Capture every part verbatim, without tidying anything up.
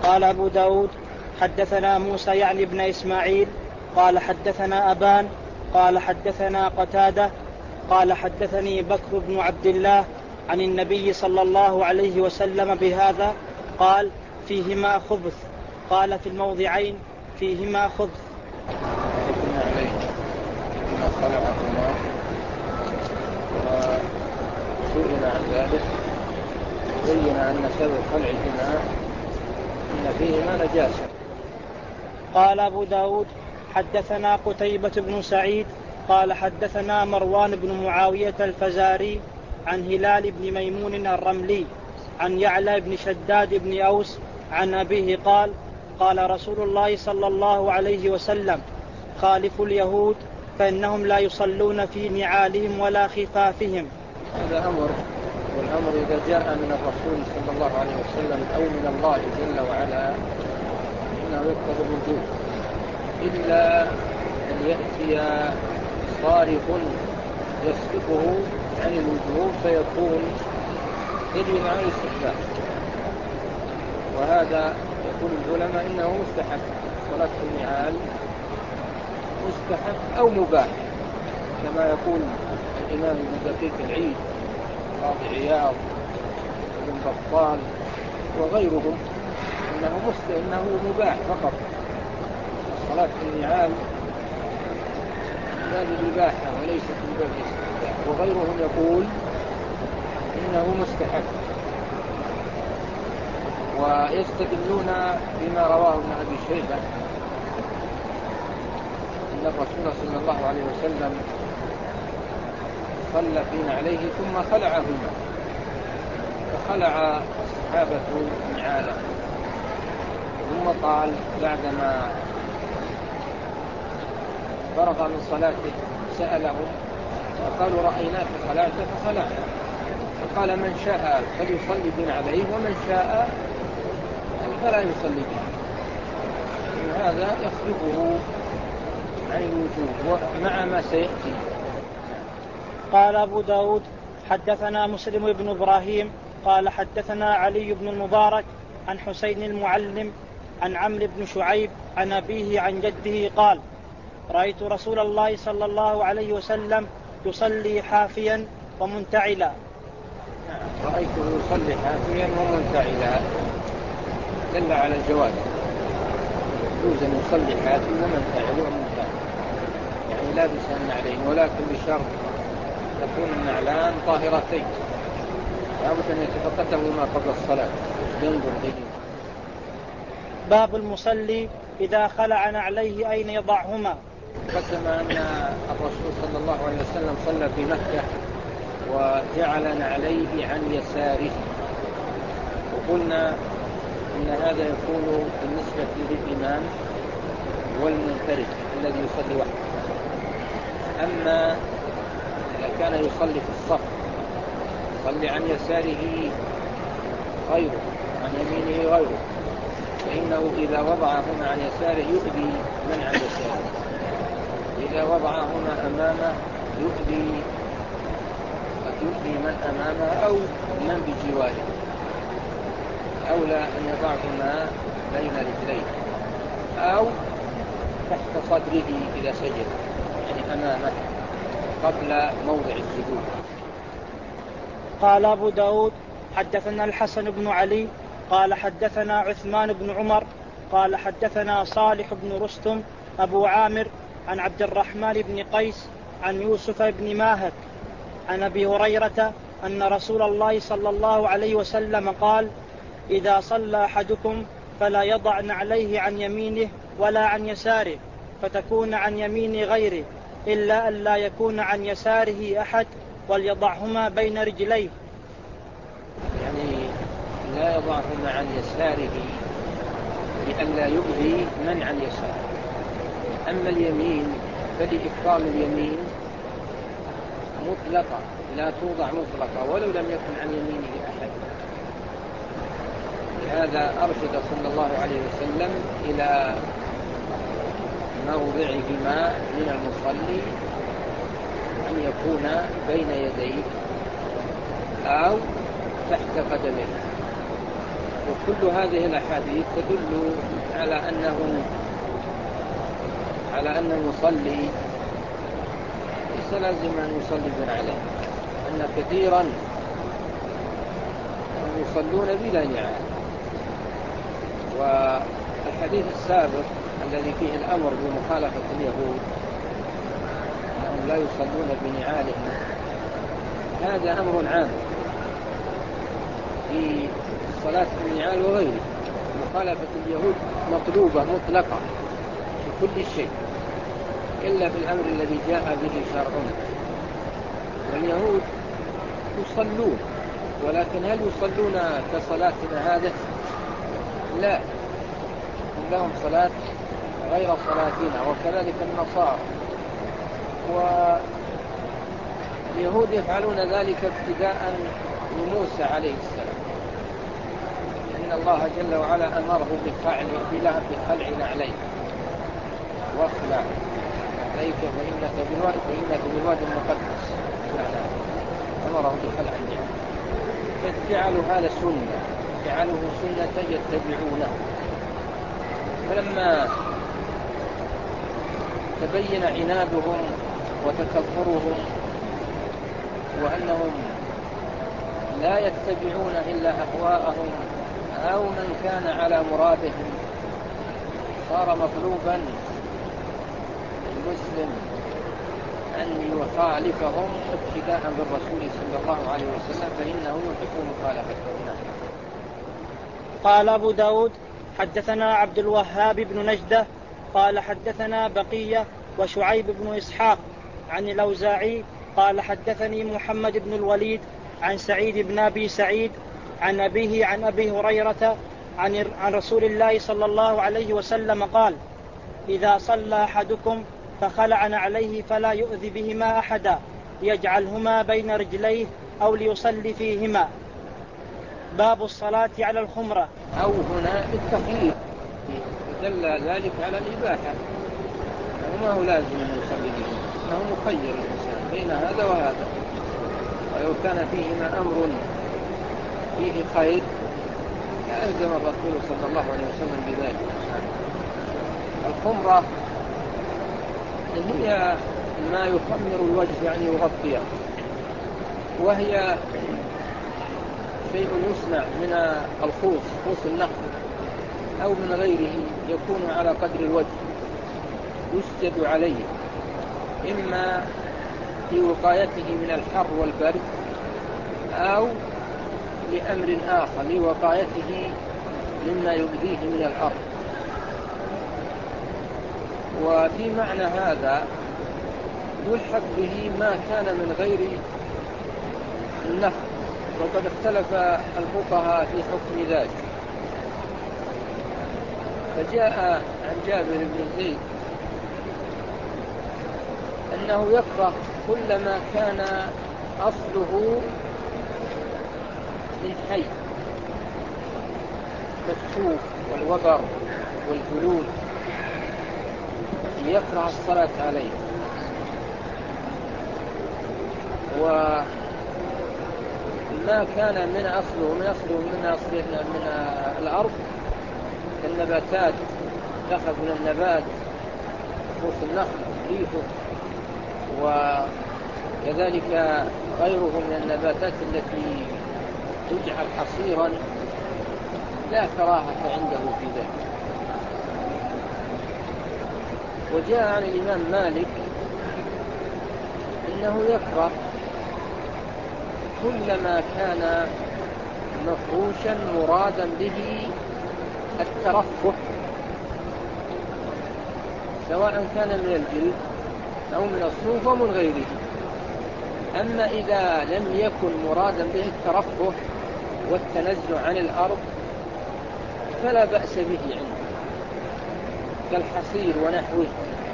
قال أبو داود حدثنا موسى يعني ابن إسماعيل قال حدثنا أبان قال حدثنا قتادة قال حدثني بكر بن عبد الله عن النبي صلى الله عليه وسلم بهذا قال فيهما خبث. قال في الموضعين فيهما خبث. وسئل عن ذلك بين أن سبب خلعهما إن فيهما نجاسة. قال أبو داود حدثنا قتيبة بن سعيد قال حدثنا مروان بن معاوية الفزاري عن هلال بن ميمون الرملي عن يعلى بن شداد بن أوس عن أبيه قال قال رسول الله صلى الله عليه وسلم خالفوا اليهود فإنهم لا يصلون في نعالهم ولا خفافهم. هذا أمر، والأمر إذا جاء من الرسول صلى الله عليه وسلم أو من الله جل وعلا إنه يقتضي الوجوب، إلا أن يأتي صارف يصرفه عن الوجوب فيكون يجب على الاستحباب، وهذا يقول العلماء إنه مستحب. صلاة النعال مستحب أو مباح، كما يقول الإمام ابن دقيق العيد قاضي عياض بن بطال وغيرهم إنه مستحب إنه مباح فقط. صلاة النعال باب الإباحة وليست من باب الاستحباب، وغيرهم يقول إنه مستحب، ويستدلون بما رواه ابن أبي شيبة أن الرسول صلى الله عليه وسلم صلى فينا عليه ثم خلعهما، فخلع الصحابة نعاله، ثم قال بعدما فرغ من صلاته سألهم فقالوا رأيناك خلعت فخلعنا، فقال من شاء فليصلي بنعليه ومن شاء فلا يصلي به. هذا يصرفه عن الوجوب مع ما سيأتي. قال أبو داود حدثنا مسلم بن إبراهيم قال حدثنا علي بن المبارك عن حسين المعلم عن عمرو بن شعيب عن أبيه عن جده قال رأيت رسول الله صلى الله عليه وسلم يصلي حافيا ومنتعلا. رأيته يصلي حافيا ومنتعلا دل على الجواز، يجوز أن يصلي حافي ومنتعل ومنتعل، يعني لابسا النعلين، ولكن بشرط تكون النعلان طاهرتين، لابد أن يتفقدهما قبل الصلاة ينظر إليه. باب المصلي إذا خلع نعليه أين يضعهما. قدم أن الرسول صلى الله عليه وسلم صلى في مكة وجعل نعليه عن يساره، وقلنا إن هذا يكون بالنسبة للإمام والمنفرد الذي يصلي وحده. أما إذا كان يصلي في الصف يصلي عن يساره غيره عن يمينه غيره، فإنه إذا وضعهما عن يساره يؤذي من عن يساره، إذا وضعهما أمامه يؤذي قد يؤذي من أمامه أو من بجواره. أولى أن يضعهما بين رجليه أو تحت صدره إذا سجد، يعني أمامه قبل موضع السجود. قال أبو داود حدثنا الحسن بن علي قال حدثنا عثمان بن عمر قال حدثنا صالح بن رستم أبو عامر عن عبد الرحمن بن قيس عن يوسف بن ماهك عن أبي هريرة أن رسول الله صلى الله عليه وسلم قال إذا صلى أحدكم فلا يضع نعليه عن يمينه ولا عن يساره، فتكون عن يمين غيره، إلا أن لا يكون عن يساره أحد وليضعهما بين رجليه. يعني لا يضعهما عن يساره لئلا يؤذي من عن يساره. أما اليمين فلإكرام اليمين مطلقة لا توضع مطلقة ولو لم يكن عن يمينه أحد. لهذا أرشد صلى الله عليه وسلم إلى موضعهما من المصلي أن يكون بين يديه أو تحت قدميه، كل هذه الأحاديث تدل على أنه على أن المصلي ليس لازم أن يصلي بنعلين، أن كثيرا يصلون بلا نعال. والحديث السابق الذي فيه الأمر بمخالفة اليهود أنهم لا يصلون بنعالهم، هذا أمر عام في الصلاة بالنعال وغيره. مخالفة اليهود مطلوبة مطلقة في كل شيء إلا في الأمر الذي جاء به شرعنا. واليهود يصلون، ولكن هل يصلون كصلاتنا هذه؟ لا، لهم صلاة غير صلاتنا، وكذلك النصارى. واليهود يفعلون ذلك ابتداء لموسى عليه السلام، إن الله جل وعلا أمره بخلع نعليه، واخلع عليك فإنك بالواد فإنك بالواد المقدس، أمره بخلع النعل. فجعلوا هذا سنة، جعلوه سنة يتبعونه. فلما تبين عنادهم وتكبرهم وأنهم لا يتبعون إلا أهواءهم أو من كان على مرادهم، صار مطلوبا المسلم أن يخالفهم ابتداء بالرسول صلى الله عليه وسلم، فإنه يحب مخالفته. قال أبو داود حدثنا عبد الوهاب بن نجدة قال حدثنا بقية وشعيب بن إسحاق عن الأوزاعي قال حدثني محمد بن الوليد عن سعيد بن أبي سعيد عن أبيه عن أبي هريرة عن عن رسول الله صلى الله عليه وسلم قال: إذا صلى أحدكم فخلع نعليه فلا يؤذي بهما أحدا ليجعلهما بين رجليه أو ليصلي فيهما. باب الصلاة على الخمرة. أو هنا التخيير دل ذلك على الإباحة، وما هو لازم أن يصلي به، أنه مخير الإنسان بين هذا وهذا. ولو كان فيهما أمر فيه خير لألزم الرسول صلى الله عليه وسلم بذلك. الخمرة هي ما يخمر الوجه، يعني يغطيه، وهي شيء يصنع من الخوص، خوص النخل أو من غيره، يكون على قدر الوجه، يسجد عليه إما في وقايته من الحر والبرد أو لأمر آخر لوقايته مما يؤذيه من الأرض. وفي معنى هذا يلحق به ما كان من غير النخل، وقد اختلف الفقهاء في حكم ذلك. فجاء عن جابر بن زيد أنه يكره كل ما كان أصله من حي، كالصوف والوبر والجلود، يكره الصلاة عليه. وما كان من أصله من أصله من أصله من الأرض كالنباتات، دخل من النبات خوص النخل ريحه، وكذلك غيره من النباتات التي تجعل حصيرا، لا كراهة عنده في ذلك. وجاء عن الإمام مالك إنه يكره كل ما كان مفروشا مرادا به الترفه، سواء كان من الجلد أو من الصوف ومن غيره. أما إذا لم يكن مرادا به الترفه والتنزع عن الأرض فلا بأس به عنده، كالحصير ونحوه.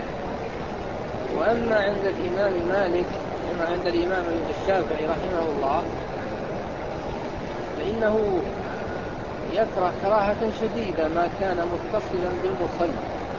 وأما عند الإمام مالك وما عند الإمام الشافعي رحمه الله فإنه يكره كراهة شديدة ما كان متصلا بالمصلي،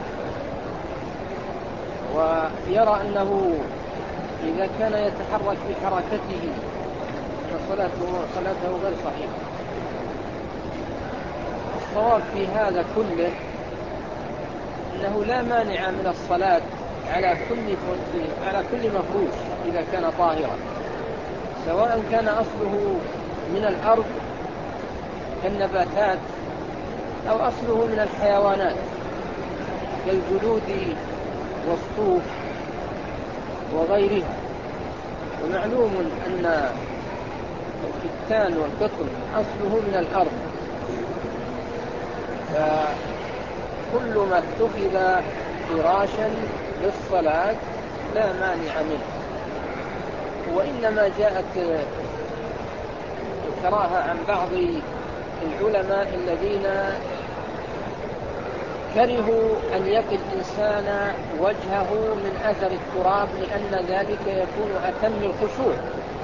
ويرى أنه إذا كان يتحرك بحركته فصلاته صلاته غير صحيحة. والصواب في هذا كله أنه لا مانع من الصلاة على كل على كل مفروش إذا كان طاهرا، سواء كان أصله من الأرض كالنباتات أو أصله من الحيوانات كالجلود والصوف وغيرها. ومعلوم أن الكتان والقطن أصله من الأرض، فكل ما اتخذ فراشا للصلاة لا مانع منه. وإنما جاءت الكراهة عن بعض العلماء الذين كرهوا أن يقي الإنسان وجهه من أثر التراب، لأن ذلك يكون أتم الخشوع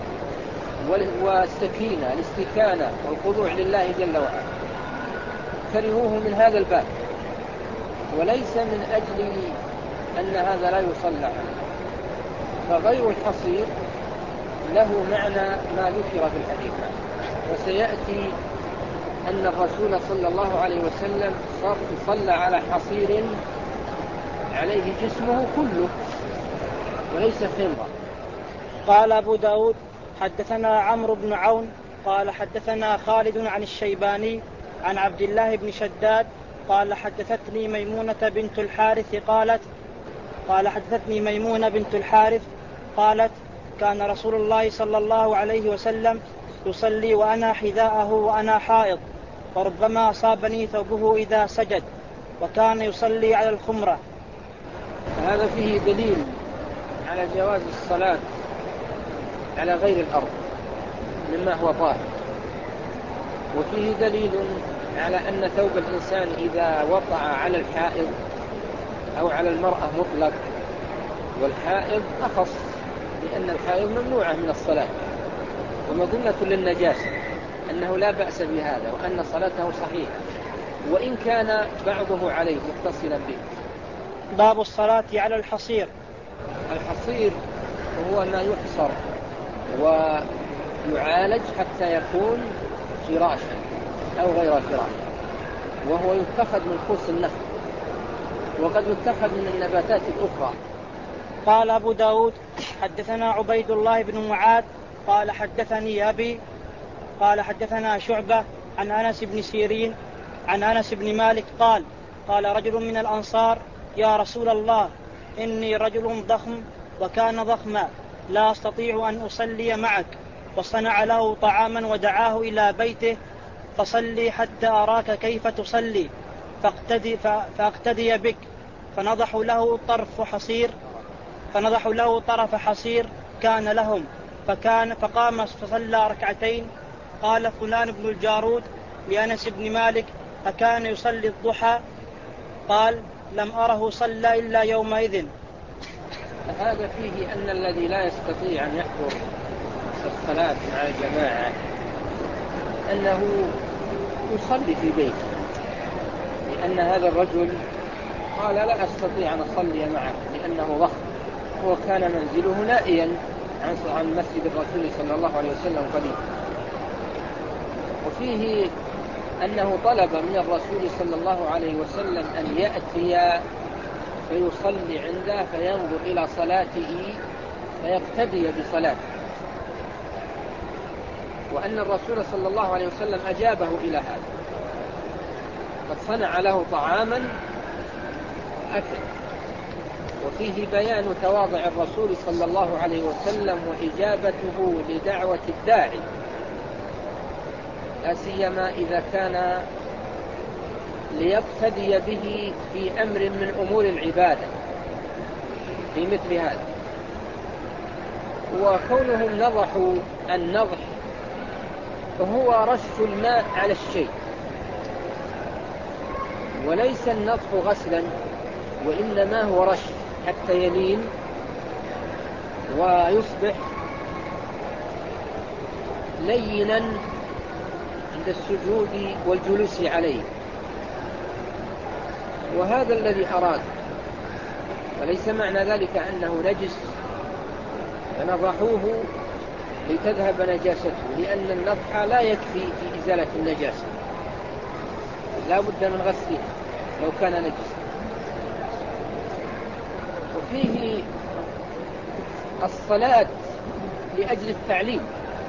والسكينة الاستكانة والخضوع لله جل وعلا، كرهوه من هذا الباب، وليس من أجل أن هذا لا يصلى عنه. فغير الحصير له معنى ما ذكر في الحديث، وسيأتي أن الرسول صلى الله عليه وسلم صلى على حصير عليه جسمه كله وليس خمرا. قال أبو داود حدثنا عمرو بن عون قال حدثنا خالد عن الشيباني عن عبد الله بن شداد قال حدثتني ميمونة بنت الحارث قالت قال حدثتني ميمونة بنت الحارث قالت كان رسول الله صلى الله عليه وسلم يصلي وأنا حذاءه وأنا حائض، وربما أصابني ثوبه إذا سجد، وكان يصلي على الخمرة. هذا فيه دليل على جواز الصلاة على غير الأرض مما هو طاهر، وفيه دليل على أن ثوب الإنسان إذا وقع على الحائض أو على المرأة مطلق، والحائض أخص لأن الحائض ممنوعة من الصلاة ومظنة للنجاسة، أنه لا بأس بهذا وأن صلاته صحيحة وإن كان بعضه عليه متصلا به. باب الصلاة على الحصير. الحصير هو ما يحصر ويعالج حتى يكون فراشا أو غير فراش، وهو يتخذ من خص النخل وقد يتخذ من النباتات الأخرى. قال أبو داود حدثنا عبيد الله بن معاذ قال حدثني أبي قال حدثنا شعبة عن أنس بن سيرين عن أنس بن مالك قال قال رجل من الأنصار يا رسول الله إني رجل ضخم وكان ضخما لا أستطيع أن أصلي معك، وصنع له طعاما ودعاه إلى بيته فصلي حتى أراك كيف تصلي فاقتدي, فاقتدي بك. فنضح له طرف حصير فنضح له طرف حصير كان لهم فكان فقام فصلى ركعتين. قال فلان بن الجارود لأنس بن مالك أكان يصلي الضحى؟ قال لم أره صلى إلا يومئذ. هذا فيه أن الذي لا يستطيع أن يحضر الصلاة مع الجماعة أنه يصلي في بيته، لأن هذا الرجل قال لا أستطيع أن أصلي معك لأنه ضخم، هو كان منزله نائيا عن مسجد الرسول صلى الله عليه وسلم قليلا. وفيه أنه طلب من الرسول صلى الله عليه وسلم أن يأتي فيصلي عنده فينظر إلى صلاته فيقتدي بصلاته، وأن الرسول صلى الله عليه وسلم أجابه إلى هذا، قد صنع له طعاما أكل. وفيه بيان تواضع الرسول صلى الله عليه وسلم وإجابته لدعوة الداعي، لا سيما إذا كان ليقتدي به في أمر من أمور العبادة في مثل هذا. وكونهم نضحوا النضح هو رش الماء على الشيء، وليس النضح غسلا، وإنما هو رش حتى يلين ويصبح لينا عند السجود والجلوس عليه. وهذا الذي أراد، وليس معنى ذلك أنه نجس فنضحوه لتذهب نجاسته، لأن النضح لا يكفي في إزالة النجاسة، لا بد من غسله لو كان نجسا. وفيه الصلاة لأجل التعليم،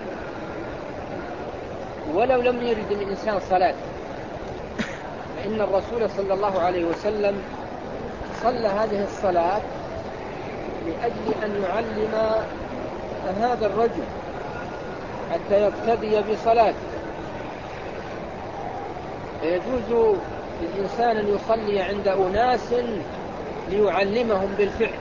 ولو لم يرد الإنسان صلاة، فإن الرسول صلى الله عليه وسلم صلى هذه الصلاة لأجل أن يعلم هذا الرجل حتى يقتدي بصلاته. فيجوز للإنسان أن يصلي عند أناس ليعلمهم بالفعل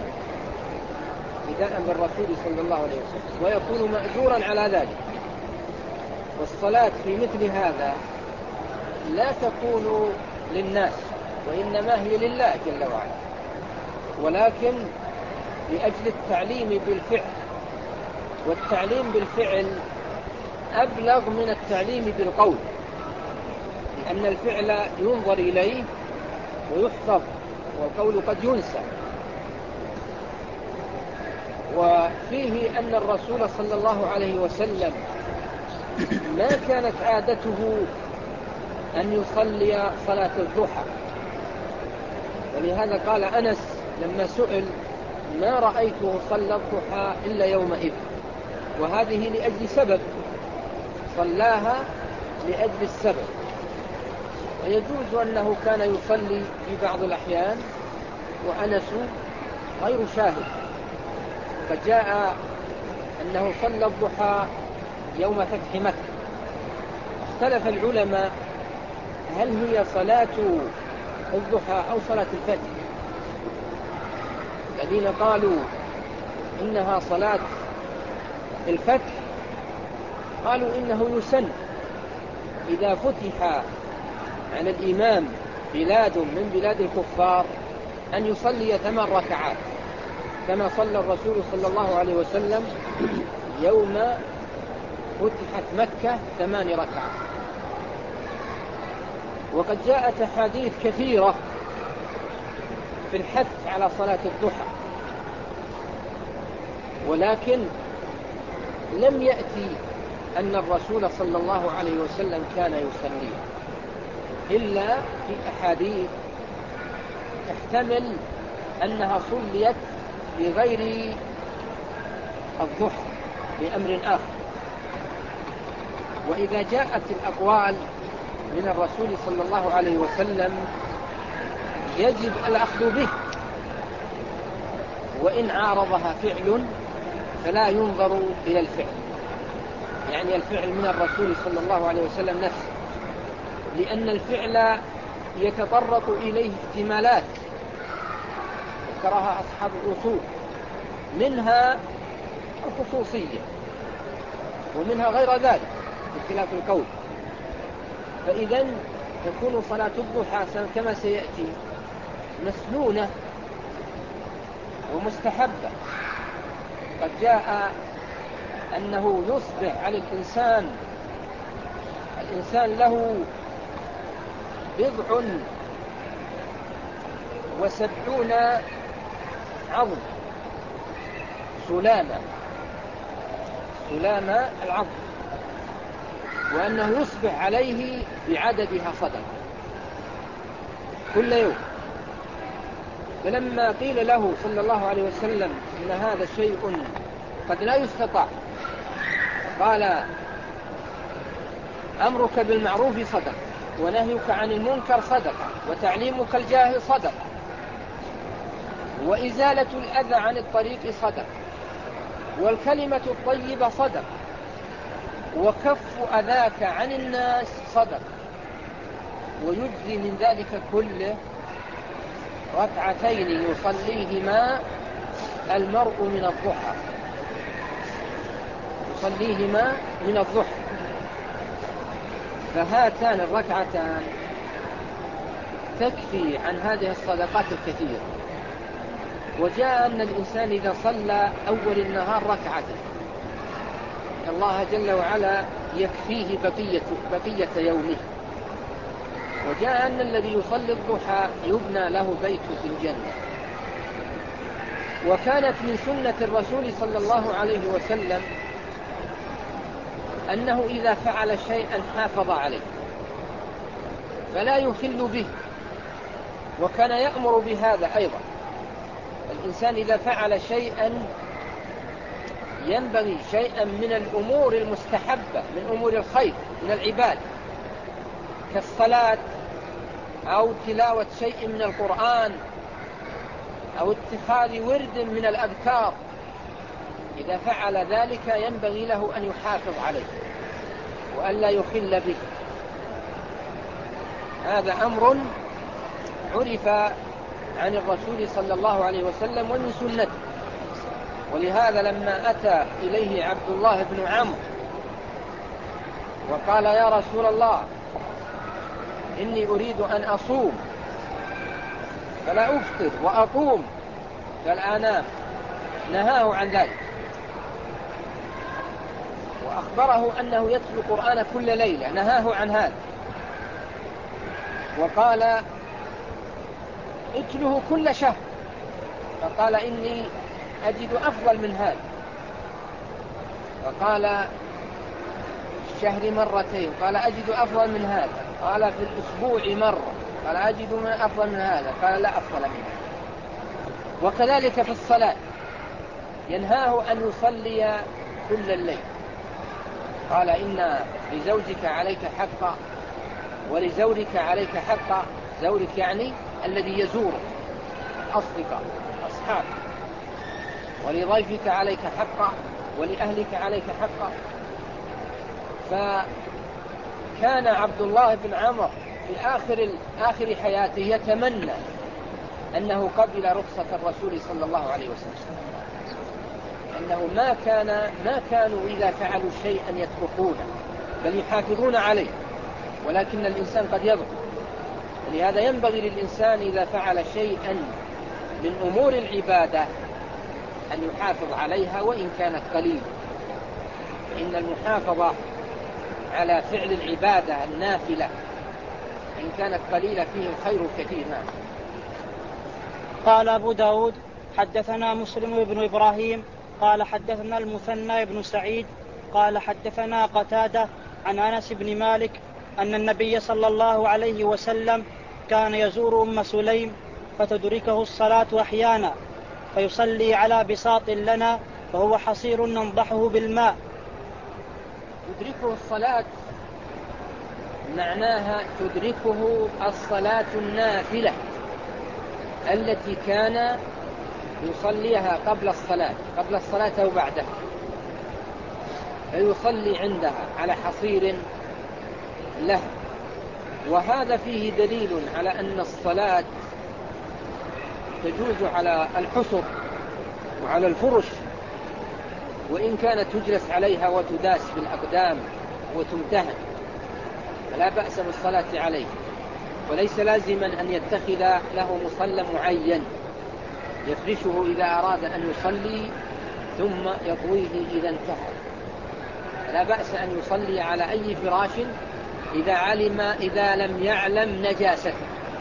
ابتداء بالرسول صلى الله عليه وسلم، ويكون مأجورا على ذلك. والصلاة في مثل هذا لا تكون للناس، وإنما هي لله جل وعلا، ولكن لأجل التعليم بالفعل. والتعليم بالفعل أبلغ من التعليم بالقول، لأن الفعل ينظر إليه ويحفظ، والقول قد ينسى. وفيه أن الرسول صلى الله عليه وسلم ما كانت عادته أن يصلي صلاة الضحى، ولهذا قال أنس لما سئل: ما رأيته صلى الضحى إلا يومئذ. وهذه لأجل سبب، صلاها لأجل السبب. ويجوز أنه كان يصلي في بعض الأحيان وأنس غير شاهد. فجاء أنه صلى الضحى يوم فتح مكة. اختلف العلماء هل هي صلاة الضحى أو صلاة الفجر. الذين قالوا إنها صلاة الفتح قالوا إنه يسن إذا فتح على الإمام بلاد من بلاد الكفار أن يصلي ثمان ركعات، كما صلى الرسول صلى الله عليه وسلم يوم فتحت مكة ثمان ركعات. وقد جاءت أحاديث كثيرة في الحث على صلاة الضحى، ولكن لم يأتي أن الرسول صلى الله عليه وسلم كان يصلي إلا في أحاديث تحتمل أنها صليت بغير الضحى بأمر آخر. وإذا جاءت الأقوال من الرسول صلى الله عليه وسلم يجب الأخذ به، وإن عارضها فعل فلا ينظر إلى الفعل، يعني الفعل من الرسول صلى الله عليه وسلم نفسه، لأن الفعل يتطرق إليه احتمالات ذكرها أصحاب الأصول، منها الخصوصية ومنها غير ذلك باختلاف القول. فإذا تكون صلاة الضحى كما سيأتي مسنونة ومستحبة. قد جاء أنه يصبح على الإنسان الإنسان له بضع وسبعون عظم، سلامة سلامة العظم، وأنه يصبح عليه بعددها صدقة كل يوم. فلما قيل له صلى الله عليه وسلم إن هذا شيء قد لا يستطاع، قال: أمرك بالمعروف صدقة، ونهيك عن المنكر صدقة، وتعليمك الجاهل صدقة، وإزالة الأذى عن الطريق صدقة، والكلمة الطيبة صدقة، وكف أذاك عن الناس صدقة. ويجزي من ذلك كله ركعتين يصليهما المرء من الضحى يصليهما من الضحى فهاتان الركعتان تكفي عن هذه الصدقات الكثيرة. وجاء أن الإنسان إذا صلى أول النهار ركعة الله جل وعلا يكفيه بقية, بقية يومه. وجاء أن الذي يصلي الضحى يبنى له بيت في الجنة. وكانت من سنة الرسول صلى الله عليه وسلم أنه إذا فعل شيئا حافظ عليه، فلا يخل به. وكان يأمر بهذا أيضا. الإنسان إذا فعل شيئا ينبغي شيئا من الأمور المستحبة من أمور الخير من العباد كالصلاة أو تلاوة شيء من القرآن أو اتخاذ ورد من الأذكار، إذا فعل ذلك ينبغي له أن يحافظ عليه وألا يخل به. هذا أمر عرف عن الرسول صلى الله عليه وسلم ومن سنته. ولهذا لما أتى إليه عبد الله بن عمرو وقال يا رسول الله إني أريد أن أصوم فلا أفطر وأقوم كالآنام، نهاه عن ذلك وأخبره أنه يتلو القرآن كل ليلة، نهاه عن هذا وقال اتله كل شهر، فقال إني أجد أفضل من هذا. فقال الشهر مرتين، قال أجد أفضل من هذا. قال في الأسبوع مرة، قال أجد من أفضل من هذا. قال لا أفضل من هذا. وكذلك في الصلاة ينهاه أن يصلي كل الليل. قال إن لزوجك عليك حقا ولزورك عليك حقا. زورك يعني الذي يزورك، أصدقاء أصحاب. ولضيفك عليك حقا ولأهلك عليك حقا. فكان عبد الله بن عمرو في آخر, آخر حياته يتمنى أنه قبل رخصة الرسول صلى الله عليه وسلم، أنه ما, كان ما كانوا إذا فعلوا شيئا يتركونه بل يحافظون عليه، ولكن الإنسان قد يضغط. ولهذا ينبغي للإنسان إذا فعل شيئا من أمور العبادة أن يحافظ عليها وإن كانت قليلة. إن المحافظة على فعل العبادة النافلة إن كانت قليلة فيه الخير كثير. نعم. قال أبو داود حدثنا مسلم بن إبراهيم قال حدثنا المثنى بن سعيد قال حدثنا قتادة عن أنس بن مالك أن النبي صلى الله عليه وسلم كان يزور أم سليم فتدركه الصلاة أحيانا فيصلي على بساط لنا فهو حصير ننضحه بالماء. تدركه الصلاة معناها تدركه الصلاة النافلة التي كان يصليها قبل الصلاة قبل الصلاة أو بعدها، فيصلي عندها على حصير له. وهذا فيه دليل على أن الصلاة تجوز على الحصر وعلى الفرش، وإن كانت تجلس عليها وتداس بالأقدام وتمتهن فلا بأس بالصلاة عليه. وليس لازما أن يتخذ له مصلى معين يفرشه إذا أراد أن يصلي ثم يطويه إذا انتهى. فلا بأس أن يصلي على أي فراش إذا علم إذا لم يعلم نجاسته.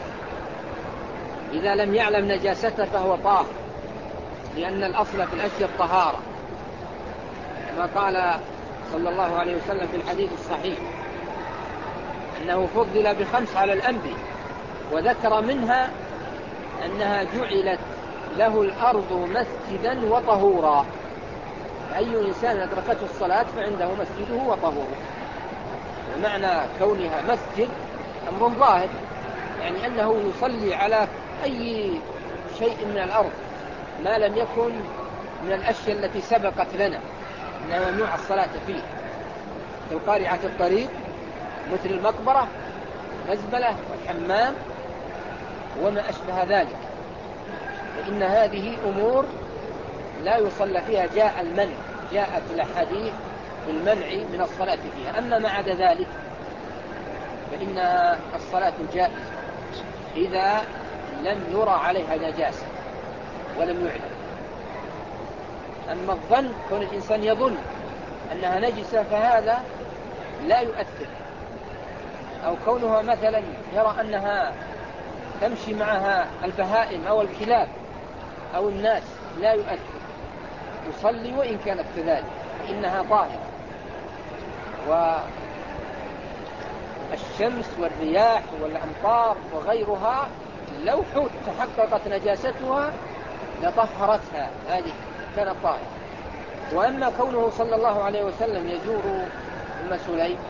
إذا لم يعلم نجاسته فهو طاهر، لأن الأصل في الأشياء الطهارة، كما قال صلى الله عليه وسلم في الحديث الصحيح أنه فضل بخمس على الأنبياء، وذكر منها أنها جعلت له الأرض مسجدا وطهورا. أي إنسان أدركته الصلاة فعنده مسجده وطهوره. ومعنى كونها مسجد أمر ظاهر، يعني أنه يصلي على أي شيء من الأرض ما لم يكن من الأشياء التي سبقت لنا أنها ممنوع الصلاة فيه، كالقارعة الطريق مثل المقبرة مزبلة والحمام وما أشبه ذلك، فإن هذه أمور لا يصلى فيها. جاء المنع، جاءت الأحاديث بالمنع من الصلاة فيها. أما ما عدا ذلك فإن الصلاة جائزة إذا لم يرى عليها نجاسة ولم يعلم. أما الظن، كون الإنسان يظن أنها نجسة فهذا لا يؤثر، أو كونها مثلا يرى أنها تمشي معها البهائم أو الكلاب أو الناس لا يؤثر، يصلي وإن كانت كذلك إنها طاهرة. الشمس والرياح والأمطار وغيرها لو تحققت نجاستها لطهرتها، هذه كانت طاهرة. وأما كونه صلى الله عليه وسلم يزور أم سليم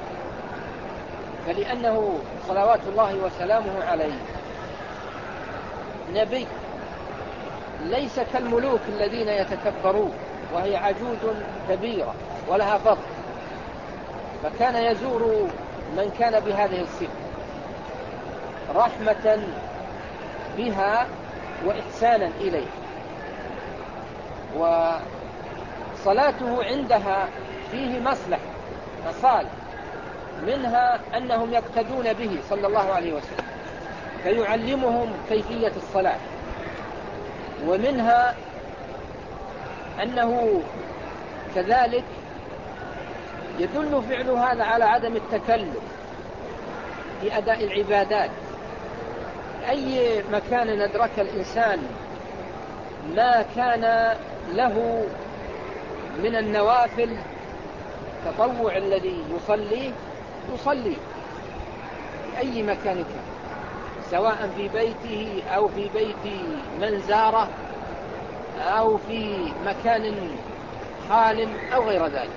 فلأنه صلوات الله وسلامه عليه نبي ليس كالملوك الذين يتكبرون، وهي عجوز كبيرة ولها فضل، فكان يزور من كان بهذه الصفة رحمة بها وإحسانا إليه. وصلاته عندها فيه مصلحة مصالح، منها أنهم يقتدون به صلى الله عليه وسلم فيعلمهم كيفية الصلاة، ومنها أنه كذلك يدل فعل هذا على عدم التكلف في أداء العبادات. أي مكان أدرك الإنسان ما كان له من النوافل تطوع الذي يصليه يصلي في أي مكان كان، سواء في بيته أو في بيت من زاره أو في مكان حال أو غير ذلك.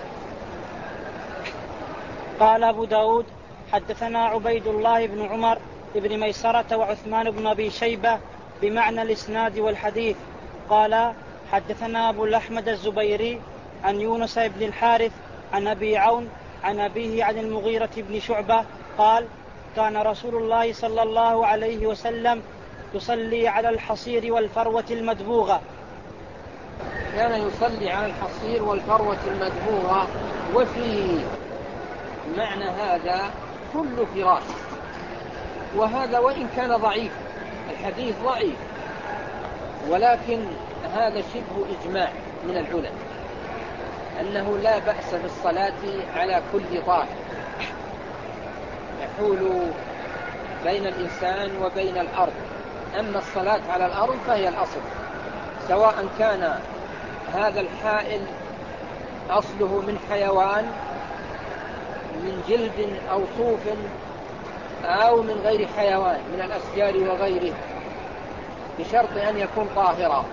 قال أبو داود حدثنا عبيد الله بن عمر بن ميسرة وعثمان بن أبي شيبة بمعنى الإسناد والحديث. قال حدثنا أبو الأحمد الزبيري عن يونس بن الحارث عن أبي عون عن أبيه عن المغيرة بن شعبة قال كان رسول الله صلى الله عليه وسلم يصلي على الحصير والفروة المدبوغة. كان يصلي على الحصير والفروة المدبوغة، وفي معنى هذا كل فراش، وهذا وإن كان ضعيف، الحديث ضعيف، ولكن هذا شبه إجماع من العلماء أنه لا بأس بالصلاة على كل طاهر يحول بين الإنسان وبين الأرض. أما الصلاة على الأرض فهي الأصل، سواء كان هذا الحائل أصله من حيوان من جلد أو صوف أو من غير حيوان من الأشجار وغيره، بشرط أن يكون طاهرا.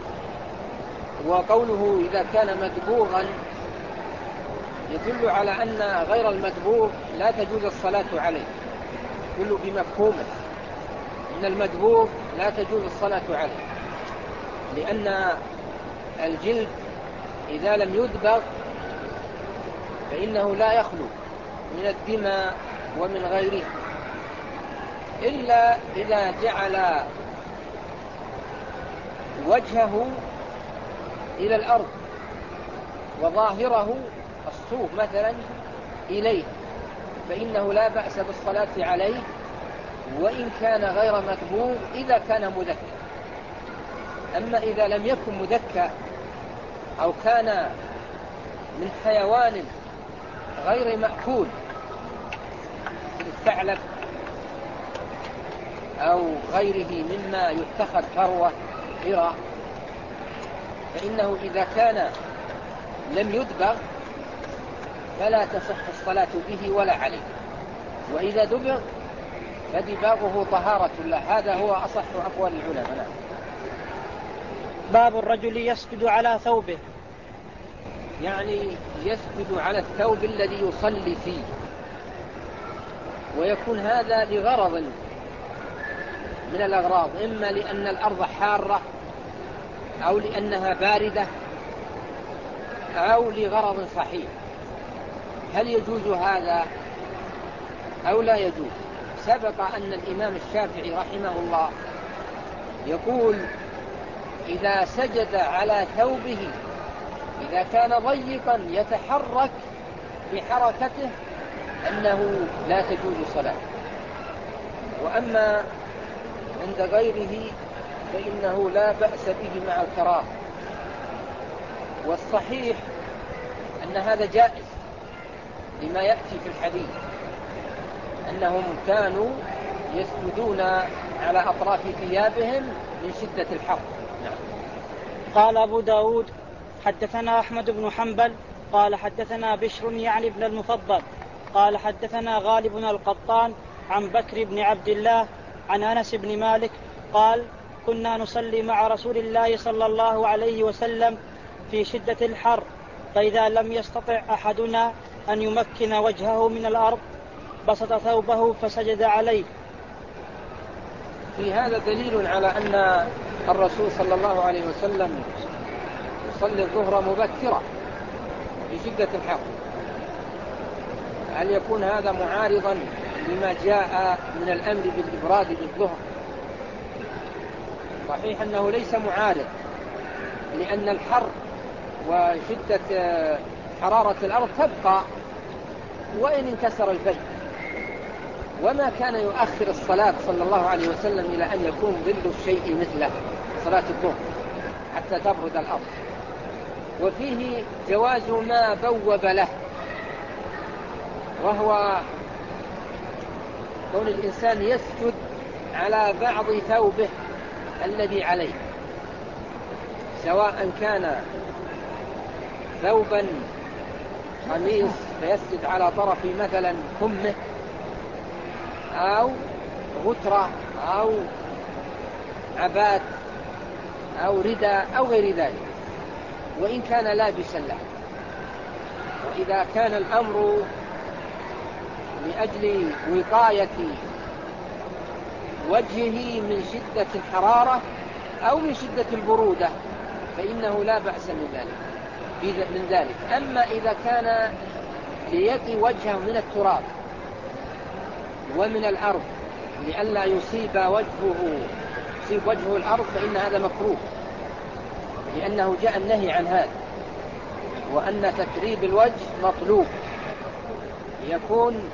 وقوله إذا كان مدبوغا يدل على أن غير المدبوغ لا تجوز الصلاة عليه، كله بمفهومه إن المدبوغ لا تجوز الصلاة عليه، لأن الجلد إذا لم يدبغ فإنه لا يخلو من الدماء ومن غيره، إلا إذا جعل وجهه إلى الأرض وظاهره الصوف مثلا إليه، فإنه لا بأس بالصلاة عليه وإن كان غير مدبوغ إذا كان مذكى. أما إذا لم يكن مذكى أو كان من حيوان غير مأكول الثعلب أو غيره مما يتخذ فروة هرة، فإنه إذا كان لم يدبغ فلا تصح الصلاة به ولا عليه، وإذا دبغ فدباغه طهارة له. هذا هو أصح أقوال العلماء. باب الرجل يسجد على ثوبه، يعني يسجد على الثوب الذي يصلي فيه، ويكون هذا لغرض من الأغراض، إما لأن الأرض حارة أو لأنها باردة أو لغرض صحيح. هل يجوز هذا أو لا يجوز؟ سبق أن الإمام الشافعي رحمه الله يقول إذا سجد على ثوبه إذا كان ضيقا يتحرك بحركته أنه لا تجوز صلاة، وأما عند غيره فإنه لا بأس به مع الكراهة. والصحيح أن هذا جائز لما يأتي في الحديث أنهم كانوا يسجدون على أطراف ثيابهم من شدة الحر. نعم. قال أبو داود حدثنا أحمد بن حنبل قال حدثنا بشر يعني ابن المفضل قال حدثنا غالب القطان عن بكر بن عبد الله عن أنس بن مالك قال كنا نصلي مع رسول الله صلى الله عليه وسلم في شدة الحر، فإذا لم يستطع أحدنا أن يمكن وجهه من الأرض بسط ثوبه فسجد عليه. في هذا دليل على أن الرسول صلى الله عليه وسلم يصلي الظهر مبكرا في شدة الحر. هل يكون هذا معارضا لما جاء من الأمر بالإبراد بالظهر؟ صحيح أنه ليس معارض، لأن الحر وشدة حرارة الأرض تبقى وإن انكسر الفجر، وما كان يؤخر الصلاة صلى الله عليه وسلم إلى أن يكون ظل الشيء مثله صلاة الظهر حتى تبرد الأرض. وفيه جواز ما بوب له، وهو كون الإنسان يسجد على بعض ثوبه الذي عليه، سواء كان ثوبا قميص فيسجد على طرف مثلا كمه، أو غترة أو عبات أو رداء أو غير ذلك، وإن كان لابسا له. وإذا كان الأمر لأجل وقاية وجهه من شدة الحرارة أو من شدة البرودة فإنه لا بأس من ذلك من ذلك أما إذا كان ليقي وجهه من التراب ومن الأرض لئلا يصيب وجهه يصيب وجهه الأرض فإن هذا مكروه، لأنه جاء النهي عن هذا، وأن تتريب الوجه مطلوب يكون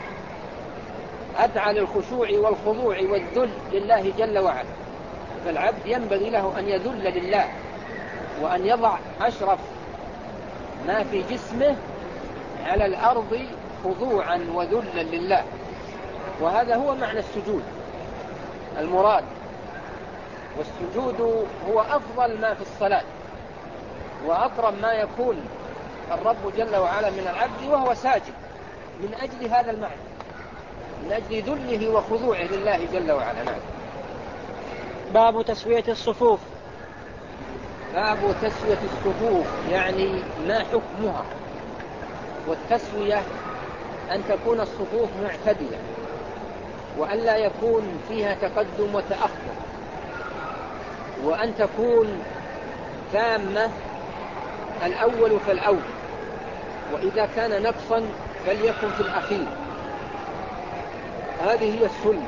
أدعى للخشوع والخضوع والذل لله جل وعلا. فالعبد ينبغي له أن يذل لله وأن يضع أشرف ما في جسمه على الأرض خضوعا وذلا لله، وهذا هو معنى السجود المراد. والسجود هو أفضل ما في الصلاة وأكرم ما يكون الرب جل وعلا من العبد وهو ساجد، من أجل هذا المعنى، من أجل ذله وخضوعه لله جل وعلا. نعم. باب تسوية الصفوف. باب تسوية الصفوف يعني ما حكمها. والتسوية أن تكون الصفوف معتدلة وأن لا يكون فيها تقدم وتأخر، وأن تكون تامة الأول فالأول، وإذا كان نقصا فليكن في الأخير. هذه هي السنة،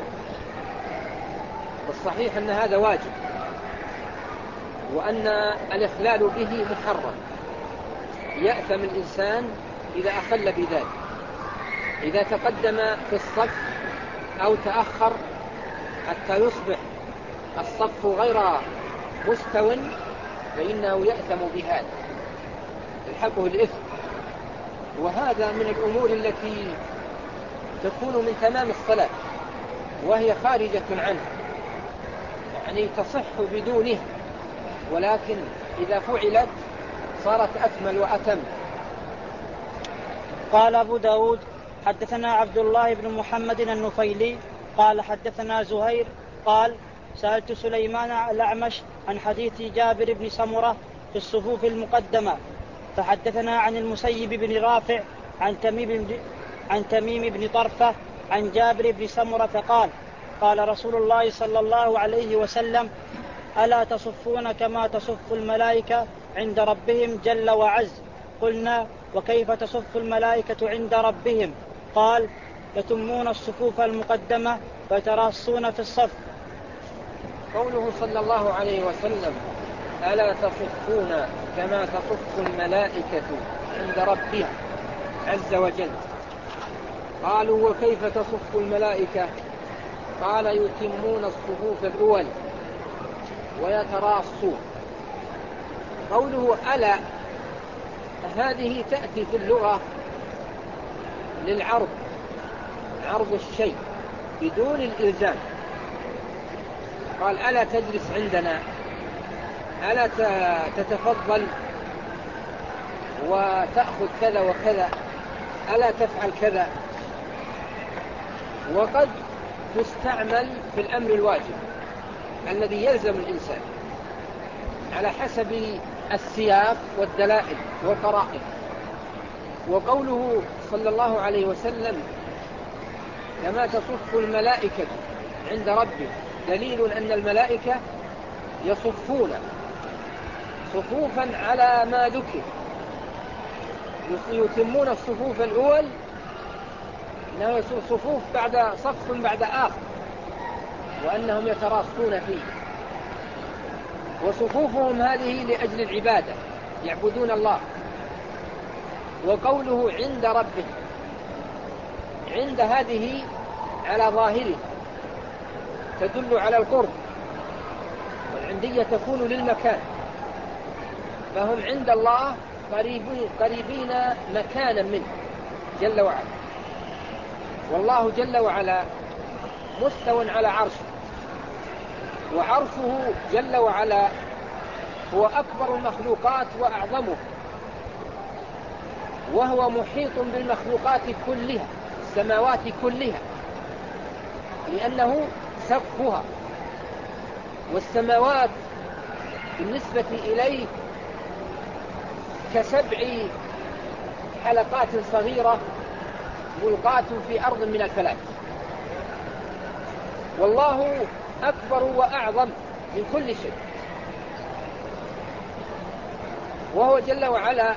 والصحيح أن هذا واجب، وأن الإخلال به محرم، يأثم الإنسان إذا أخل بذلك، إذا تقدم في الصف أو تأخر حتى يصبح الصف غير مستو فإنه يأثم بهذا، يلحقه الإثم. وهذا من الأمور التي تكون من تمام الصلاة وهي خارجة عنها، يعني تصح بدونه، ولكن إذا فعلت صارت أكمل وأتم. قال أبو داود حدثنا عبد الله بن محمد النفيلي قال حدثنا زهير قال سألت سليمان الأعمش عن حديث جابر بن سمرة في الصفوف المقدمة، فحدثنا عن المسيب بن رافع عن تميم بن, عن تميم بن طرفة عن جابر بن سمرة قال قال رسول الله صلى الله عليه وسلم ألا تصفون كما تصف الملائكة عند ربهم جل وعز؟ قلنا وكيف تصف الملائكة عند ربهم؟ قال يتمون الصفوف المقدمة ويتراصون في الصف. قوله صلى الله عليه وسلم ألا تصفون كما تصف الملائكة عند ربهم عز وجل، قالوا وكيف تصف الملائكة؟ قال يتمون الصفوف الأول ويتراصون. قوله ألا هذه تأتي في اللغة للعرض، عرض الشيء بدون الإلزام. قال ألا تجلس عندنا، ألا تتفضل وتأخذ كذا وكذا، ألا تفعل كذا. وقد تستعمل في الأمر الواجب الذي يلزم الإنسان على حسب السياق والدلائل والقرائن. وقوله صلى الله عليه وسلم كما تصف الملائكة عند ربه دليل أن الملائكة يصفون صفوفا على ما ذكر، يتمون الصفوف الأول إنه صفوف بعد صف بعد آخر، وأنهم يتراصون فيه، وصفوفهم هذه لأجل العبادة يعبدون الله. وقوله عند ربه، عند هذه على ظاهره تدل على القرب، والعندية تكون للمكان، فهم عند الله قريبين, قريبين مكانا منه جل وعلا. والله جل وعلا مستو على عرشه، وعرشه جل وعلا هو أكبر المخلوقات وأعظمه، وهو محيط بالمخلوقات كلها، السماوات كلها، لأنه سقفها، والسماوات بالنسبة إليه كسبع حلقات صغيرة ملقاة في أرض من الفلات. والله أكبر وأعظم من كل شيء، وهو جل وعلا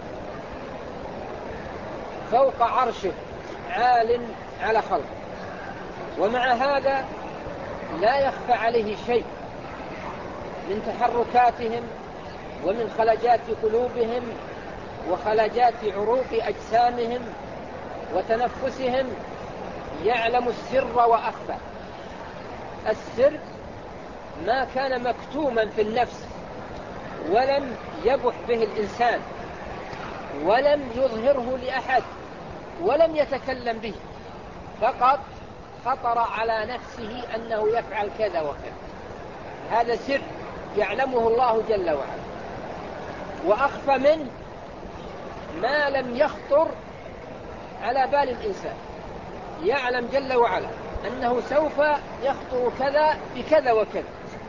فوق عرشه عال على خلقه، ومع هذا لا يخفى عليه شيء من تحركاتهم ومن خلجات قلوبهم وخلجات عروق أجسامهم وتنفسهم، يعلم السر وأخفى. السر ما كان مكتوما في النفس ولم يبح به الإنسان ولم يظهره لأحد ولم يتكلم به، فقط خطر على نفسه أنه يفعل كذا وكذا. هذا سر يعلمه الله جل وعلا، وأخفى منه ما لم يخطر على بال الإنسان. يعلم جل وعلا أنه سوف يخطر كذا بكذا وكذا،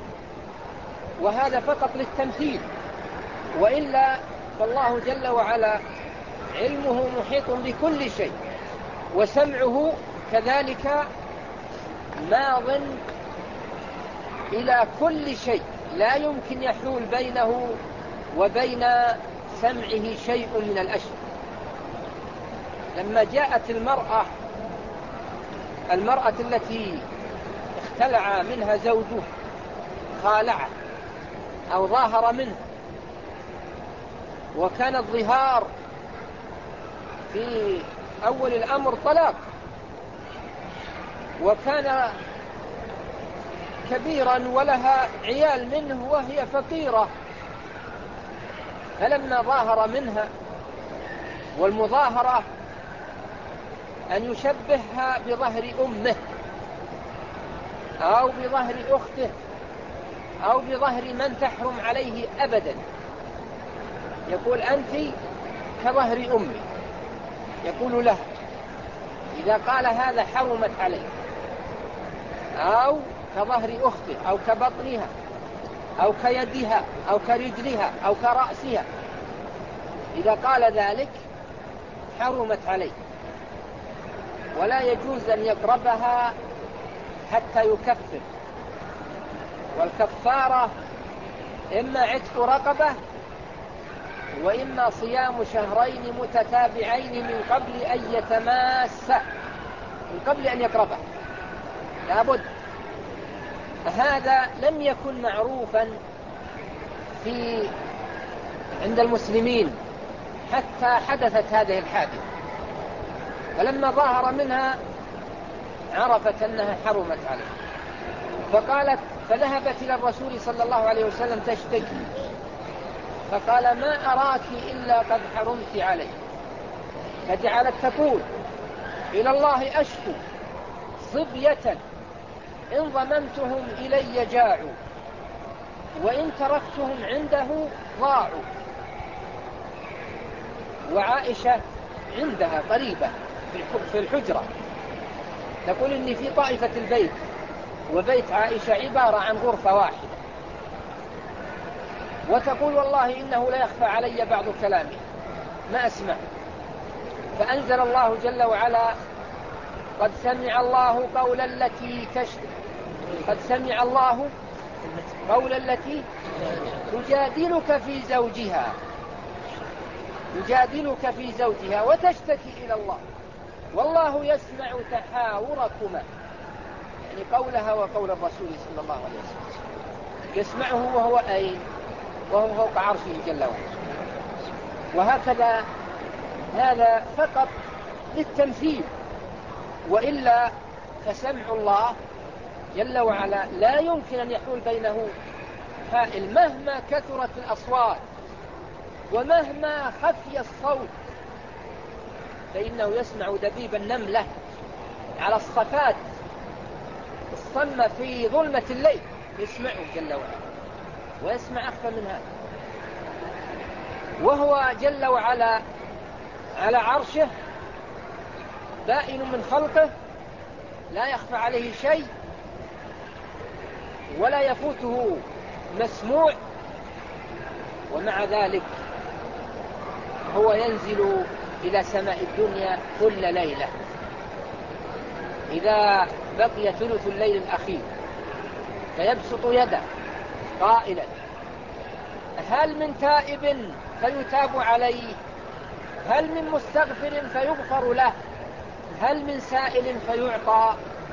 وهذا فقط للتمثيل، وإلا فالله جل وعلا علمه محيط بكل شيء، وسمعه كذلك ماض إلى كل شيء، لا يمكن يحول بينه وبين سمعه شيء من الأشياء. لما جاءت المرأة المرأة التي اختلع منها زوجه، خالعه أو ظاهر منه، وكان الظهار في أول الأمر طلاق، وكان كبيرا ولها عيال منه وهي فقيرة، فلما ظاهر منها، والمظاهرة أن يشبهها بظهر أمه أو بظهر أخته أو بظهر من تحرم عليه أبدا، يقول أنت كظهر أمي، يقول لها إذا قال هذا حرمت عليه، أو كظهر أخته أو كبطنها أو كيدها أو كرجلها أو كرأسها، إذا قال ذلك حرمت عليه، ولا يجوز أن يقربها حتى يكفر. والكفارة إما عتق رقبة وإما صيام شهرين متتابعين من قبل أن يتماس، من قبل أن يقربه، لابد. هذا لم يكن معروفا في عند المسلمين حتى حدثت هذه الحادثة، فلما ظهر منها عرفت أنها حرمت عليه، فقالت فذهبت إلى الرسول صلى الله عليه وسلم تشتكي، فقال ما أراك إلا قد حرمت عليه، فجعلت تقول إلى الله أشكو صبية إن ضممتهم إلي جاعوا وإن تركتهم عنده ضاعوا. وعائشة عندها قريبة في الحجرة تقول إني في طائفة البيت وبيت عائشة عبارة عن غرفة واحدة، وتقول والله إنه لا يخفى علي بعض كلامي ما أسمع. فأنزل الله جل وعلا: قد سمع الله قول التي تشتكي قد سمع الله قول التي تجادلك في زوجها تجادلك في زوجها وتشتكي إلى الله والله يسمع تحاوركما، يعني قولها وقول الرسول صلى الله عليه وسلم يسمعه وهو أين؟ وهو فوق عرشه جل وعلا. وهكذا هذا فقط للتمثيل، وإلا فسمع الله جل وعلا لا يمكن أن يحول بينه حائل مهما كثرت الأصوات ومهما خفي الصوت، فإنه يسمع دبيب النملة على الصفات الصمة في ظلمة الليل، يسمعه جل وعلا ويسمع أكثر من هذا. وهو جل وعلا على عرشه بائن من خلقه، لا يخفى عليه شيء ولا يفوته مسموع، ومع ذلك هو ينزل إلى سماء الدنيا كل ليلة إذا بقي ثلث الليل الأخير، فيبسط يده قائلا: هل من تائب فيتاب عليه؟ هل من مستغفر فيغفر له؟ هل من سائل فيعطى؟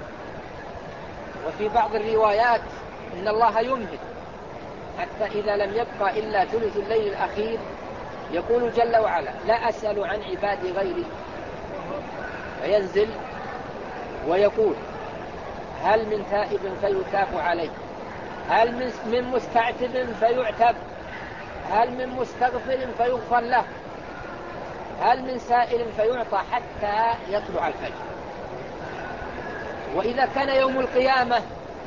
وفي بعض الروايات إن الله يمهد حتى إذا لم يبقى إلا ثلث الليل الأخير يقول جل وعلا: لا أسأل عن عبادي غيري، فينزل ويقول: هل من تائب فيتاب عليه؟ هل من مستعتب فيعتب؟ هل من مستغفر فيغفر له؟ هل من سائل فيعطى؟ حتى يطلع الفجر. وإذا كان يوم القيامة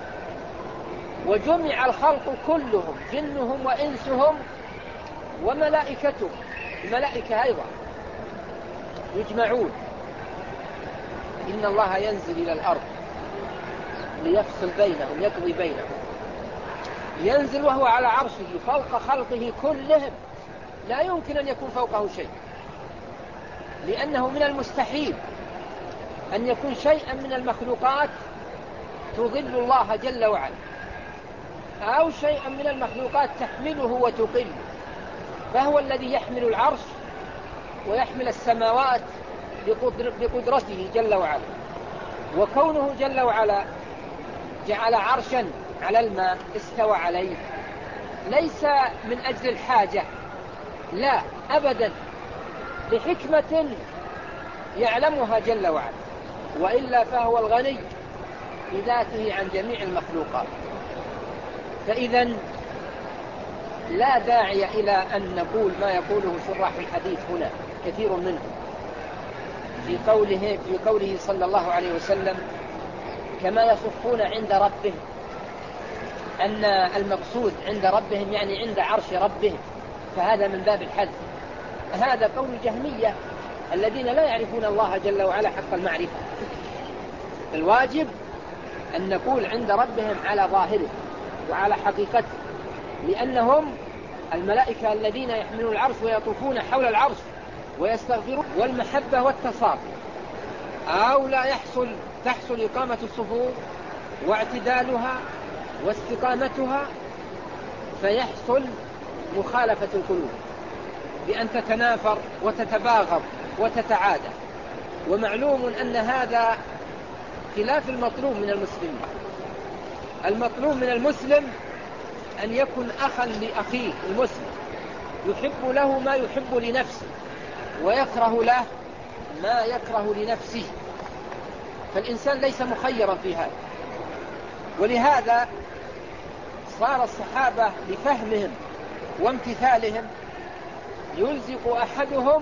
وجمع الخلق كلهم جنهم وإنسهم وملائكتهم، الملائكة أيضا يجمعون، إن الله ينزل إلى الأرض ليفصل بينهم، يقضي بينهم. ينزل وهو على عرشه فوق خلقه كلهم، لا يمكن أن يكون فوقه شيء، لأنه من المستحيل أن يكون شيئا من المخلوقات تضل الله جل وعلا، أو شيئا من المخلوقات تحمله وتقل، فهو الذي يحمل العرش ويحمل السماوات بقدرته جل وعلا. وكونه جل وعلا جعل عرشا على الماء استوى عليه ليس من أجل الحاجة، لا أبدا، لحكمة يعلمها جل وعلا، وإلا فهو الغني بذاته عن جميع المخلوقات. فإذا لا داعي إلى أن نقول ما يقوله شراح الحديث هنا كثير منه في قوله, في قوله صلى الله عليه وسلم: كما يصفون عند ربهم، أن المقصود عند ربهم يعني عند عرش ربهم، فهذا من باب الحذف. هذا قول الجهمية الذين لا يعرفون الله جل وعلا حق المعرفة. الواجب أن نقول عند ربهم على ظاهره وعلى حقيقته، لأنهم الملائكة الذين يحملون العرش ويطوفون حول العرش ويستغفرون، والمحبة والتصافي، أو لا يحصل تحصل إقامة الصفوف واعتدالها واستقامتها، فيحصل مخالفة القلوب بأن تتنافر وتتباغض وتتعادى. ومعلوم أن هذا خلاف المطلوب من المسلمين. المطلوب من المسلم أن يكون أخا لأخيه المسلم، يحب له ما يحب لنفسه ويكره له ما يكره لنفسه، فالإنسان ليس مخيرا في هذا. ولهذا صار الصحابة لفهمهم وامتثالهم يلزق أحدهم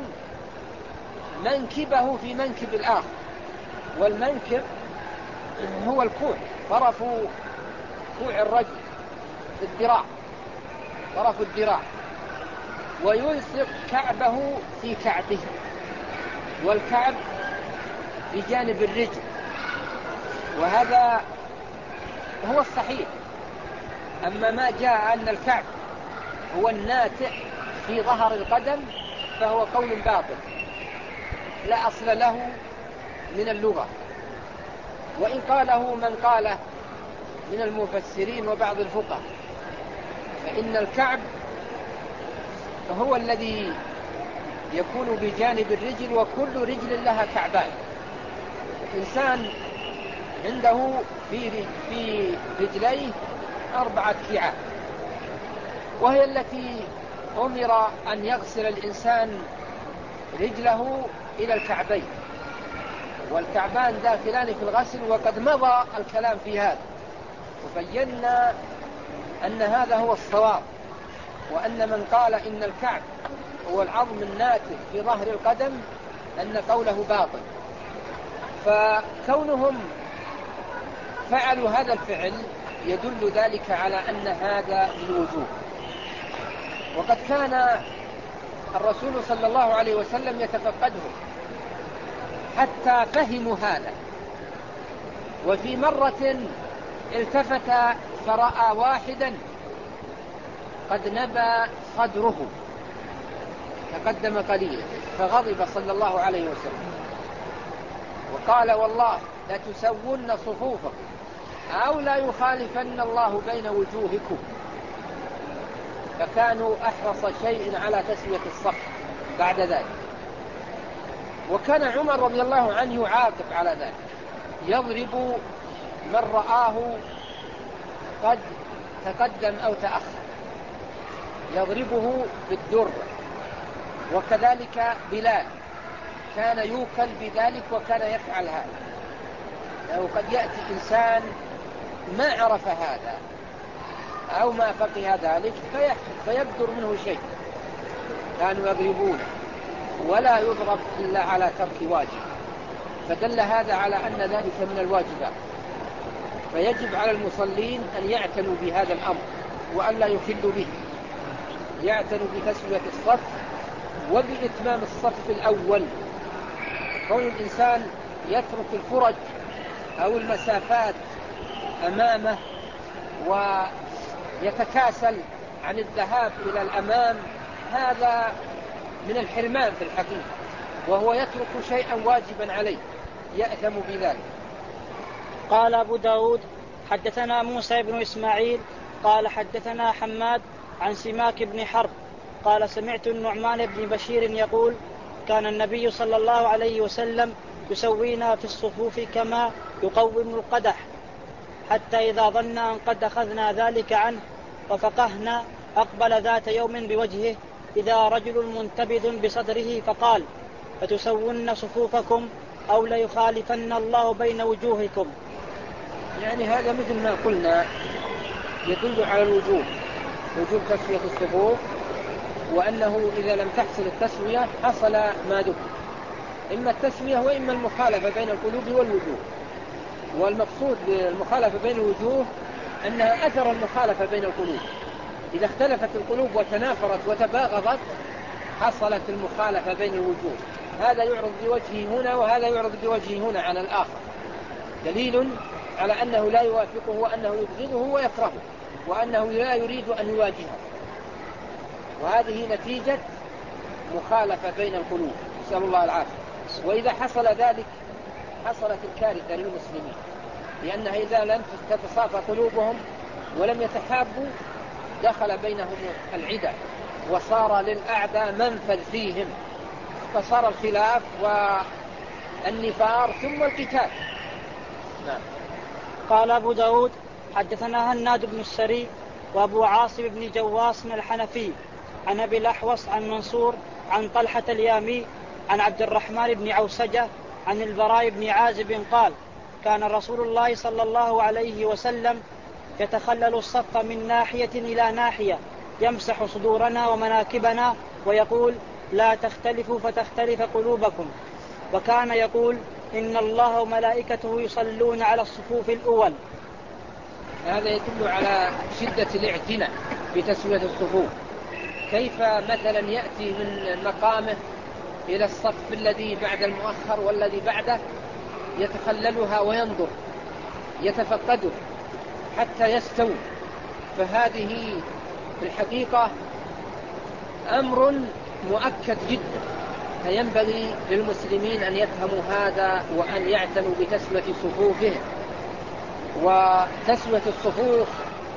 منكبه في منكب الآخر، والمنكب هو الكوع، طرف كوع الرجل في الذراع، طرف الذراع، ويلصق كعبه في كعبه، والكعب بجانب الرجل، وهذا هو الصحيح. أما ما جاء أن الكعب هو الناتئ في ظهر القدم فهو قول باطل لا أصل له من اللغة، وإن قاله من قاله من المفسرين وبعض الفقهاء، فإن الكعب هو الذي يكون بجانب الرجل، وكل رجل لها كعبان. الإنسان عنده في في رجليه أربعة كعاب، وهي التي أمر أن يغسل الإنسان رجله إلى الكعبين، والكعبان داخلان في الغسل، وقد مضى الكلام في هذا وبينا أن هذا هو الصواب، وأن من قال إن الكعب هو العظم الناتئ في ظهر القدم أن قوله باطل. فكونهم فعلوا هذا الفعل يدل ذلك على أن هذا من وجوه. وقد كان الرسول صلى الله عليه وسلم يتفقدهم حتى فهموا هذا. وفي مرة التفت فرأى واحدا قد نبى صدره تقدم قليلا، فغضب صلى الله عليه وسلم وقال: والله لتسون صفوفكم أو لا يخالفن الله بين وجوهكم. فكانوا أحرص شيء على تسوية الصف بعد ذلك. وكان عمر رضي الله عنه يعاقب على ذلك، يضرب من رآه قد تقدم أو تأخر، يضربه بالدر. وكذلك بلال كان يوكل بذلك وكان يفعل هذا. لو قد يأتي إنسان ما عرف هذا أو ما فقه ذلك فيبدر منه شيء، كانوا يضربون ولا يضرب إلا على ترك واجب، فدل هذا على أن ذلك من الواجبات. فيجب على المصلين أن يعتنوا بهذا الأمر وأن لا يخلوا به، يعتنوا بتسوية الصف وبإتمام الصف الأول. كون الإنسان يترك الفرج أو المسافات أمامه ويتكاسل عن الذهاب إلى الأمام، هذا من الحرمان في الحقيقة، وهو يترك شيئا واجبا عليه يأثم بذلك. قال أبو داود: حدثنا موسى بن إسماعيل قال حدثنا حماد عن سماك بن حرب قال: سمعت النعمان بن بشير يقول: كان النبي صلى الله عليه وسلم يسوينا في الصفوف كما يقوم القدح، حتى إذا ظن أن قد أخذنا ذلك عنه وفقهنا أقبل ذات يوم بوجهه إذا رجل منتبذ بصدره فقال: فتسون صفوفكم أو ليخالفن الله بين وجوهكم. يعني هذا مثل ما قلنا يدل على الوجوب، وجوب تسوية الصفوف، وأنه إذا لم تحصل التسوية حصل ما ذكر، إما التسوية وإما المخالفة بين القلوب والوجوه. والمقصود بالمخالفة بين الوجوه أنها أثر المخالفة بين القلوب، إذا اختلفت القلوب وتنافرت وتباغضت حصلت المخالفة بين الوجوه، هذا يعرض بوجهه هنا وهذا يعرض بوجهه هنا على الآخر، دليل على أنه لا يوافقه وأنه يبغضه ويكرهه وأنه لا يريد أن يواجهه. وهذه نتيجة مخالفة بين القلوب، نسأل الله العافية. وإذا حصل ذلك حصلت الكارثة للمسلمين، لأنها إذا لم تتصافى قلوبهم ولم يتحابوا دخل بينهم العداء وصار للأعداء منفذ فيهم، فصار الخلاف والنفار ثم القتال. نعم. قال أبو داود: حدثنا هناد بن السري وأبو عاصم بن جواس الحنفي عن أبي الأحوص عن منصور عن طلحة اليامي عن عبد الرحمن بن عوسجة عن البراء بن عازب قال: كان رسول الله صلى الله عليه وسلم يتخلل الصف من ناحية إلى ناحية يمسح صدورنا ومناكبنا ويقول: لا تختلفوا فتختلف قلوبكم. وكان يقول: إن الله وملائكته يصلون على الصفوف الأول. هذا يدل على شدة الاعتناء بتسوية الصفوف. كيف مثلا يأتي من مقامه إلى الصف الذي بعد المؤخر والذي بعده يتخللها وينظر يتفقده حتى يستوي. فهذه في الحقيقة أمر مؤكد جدا، فينبغي للمسلمين أن يفهموا هذا وأن يعتنوا بتسوية صفوفهم. وتسوية الصفوف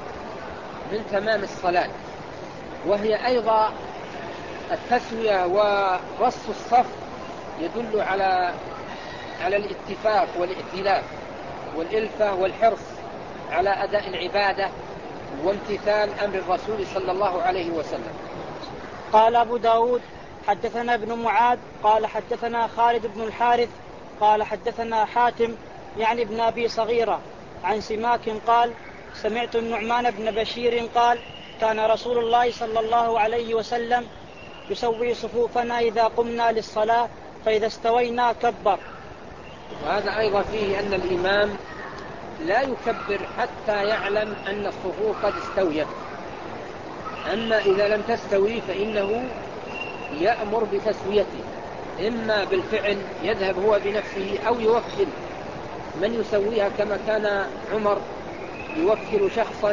من تمام الصلاة، وهي أيضا التسوية ورص الصف يدل على على الاتفاق والائتلاف والإلفة والحرص على أداء العبادة وامتثال أمر الرسول صلى الله عليه وسلم. قال أبو داود حدثنا ابن معاذ قال حدثنا خالد بن الحارث قال حدثنا حاتم يعني ابن أبي صغيرة عن سماك قال سمعت النعمان بن بشير قال كان رسول الله صلى الله عليه وسلم يسوي صفوفنا إذا قمنا للصلاة فإذا استوينا كبر. وهذا أيضا فيه أن الإمام لا يكبر حتى يعلم أن الصفوف قد استويت، أما إذا لم تستوي فإنه يأمر بتسويته، إما بالفعل يذهب هو بنفسه أو يوكل من يسويها، كما كان عمر يوكل شخصا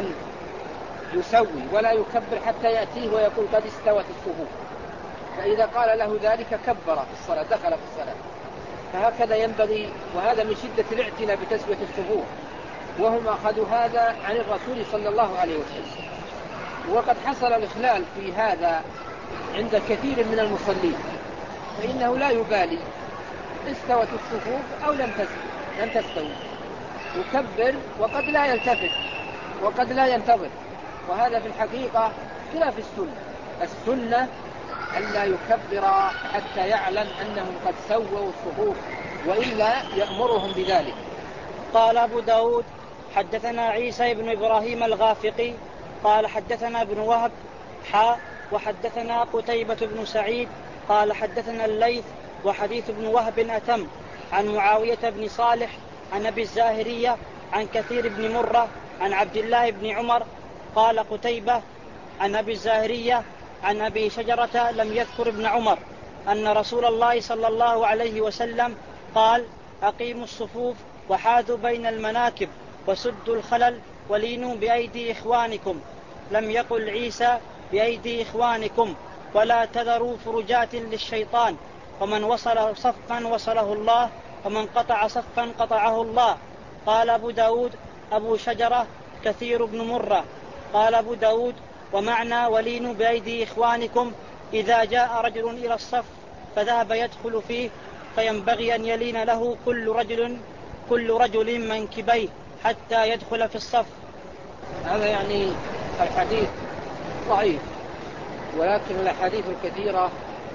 يسوي ولا يكبر حتى يأتيه ويقول قد استوت الصفوف، فإذا قال له ذلك كبر في الصلاة، دخل في الصلاة. فهكذا ينبغي، وهذا من شدة الاعتناء بتسوية الصفوف، وهم أخذوا هذا عن الرسول صلى الله عليه وسلم. وقد حصل الإخلال في هذا عند كثير من المصلين، فإنه لا يبالي استوت الصفوف أو لم تستوي لم تستوي يكبر، وقد لا يلتفت وقد لا ينتظر، وهذا في الحقيقة خلاف السنة. السنة ألا يكبر حتى يعلم أنهم قد سووا الصفوف، وإلا يأمرهم بذلك. قال أبو داود حدثنا عيسى بن إبراهيم الغافقي قال حدثنا ابن وهب حاء وحدثنا قتيبة بن سعيد قال حدثنا الليث وحديث ابن وهب أتم عن معاوية بن صالح عن أبي الزاهرية عن كثير بن مرة عن عبد الله بن عمر. قال قتيبة عن أبي الزاهرية عن أبي شجرة لم يذكر ابن عمر أن رسول الله صلى الله عليه وسلم قال أقيموا الصفوف وحاذوا بين المناكب وسدوا الخلل ولينوا بأيدي إخوانكم. لم يقل عيسى بأيدي إخوانكم ولا تذروا فرجات للشيطان، ومن وصل صفا وصله الله ومن قطع صفا قطعه الله. قال أبو داود أبو شجرة كثير بن مرة. قال أبو داود ومعنى ولينوا بأيدي إخوانكم إذا جاء رجل إلى الصف فذهب يدخل فيه فينبغي أن يلين له كل رجل كل رجل منكبيه حتى يدخل في الصف. هذا يعني الحديث ضعيف، ولكن الأحاديث الكثيرة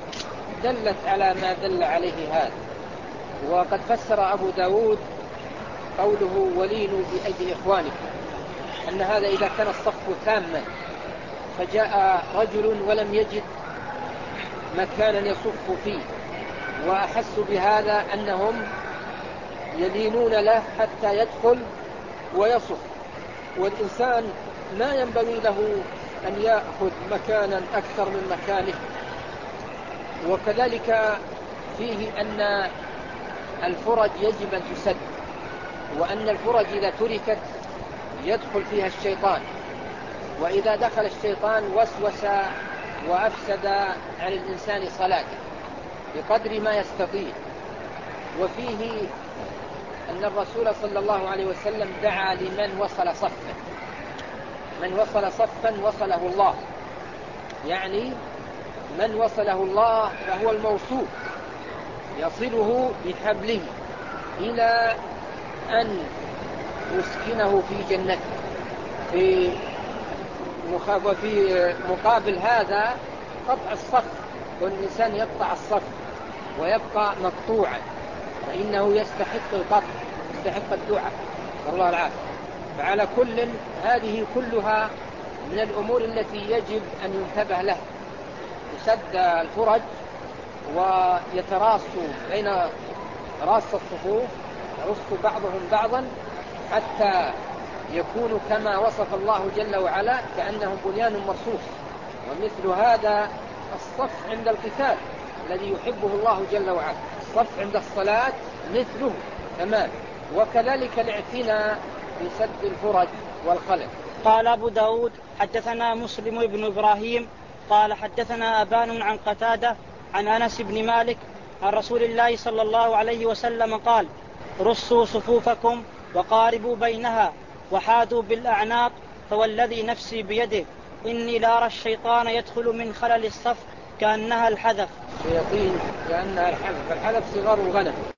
دلت على ما دل عليه هذا. وقد فسر أبو داود قوله ولينوا بأيدي إخوانكم أن هذا إذا كان الصف تاما فجاء رجل ولم يجد مكانا يصف فيه، وأحسوا بهذا أنهم يلينون له حتى يدخل ويصف. والإنسان ما ينبغي له أن يأخذ مكانا أكثر من مكانه. وكذلك فيه أن الفرج يجب أن تسد، وأن الفرج إذا تركت يدخل فيها الشيطان، وإذا دخل الشيطان وسوس وأفسد على الإنسان صلاته بقدر ما يستطيع. وفيه أن الرسول صلى الله عليه وسلم دعا لمن وصل صفا، من وصل صفا وصله الله، يعني من وصله الله فهو الموصول يصله بحبله إلى أن يسكنه في جنته. في وفي مقابل هذا قطع الصف، والإنسان يقطع الصف ويبقى مقطوعا فإنه يستحق القطع، يستحق الدعاء، والله العافية. فعلى كل هذه كلها من الأمور التي يجب أن ينتبه لها. يسد الفرج ويتراص بين راس الصفوف، يرص بعضهم بعضا حتى يكون كما وصف الله جل وعلا كأنهم بنيان مرصوص. ومثل هذا الصف عند القتال الذي يحبه الله جل وعلا، الصف عند الصلاة مثله تمام. وكذلك الاعتناء في سد الفرج والخلل. قال أبو داود حدثنا مسلم بن إبراهيم قال حدثنا أبان عن قتادة عن أنس بن مالك عن رسول الله صلى الله عليه وسلم قال رصوا صفوفكم وقاربوا بينها وحاذوا بالأعناق، فوالذي نفسي بيده إني لأرى الشيطان يدخل من خلل الصف كأنها الحذف. شياطين كأنها الحذف. الحذف صغار الغنم،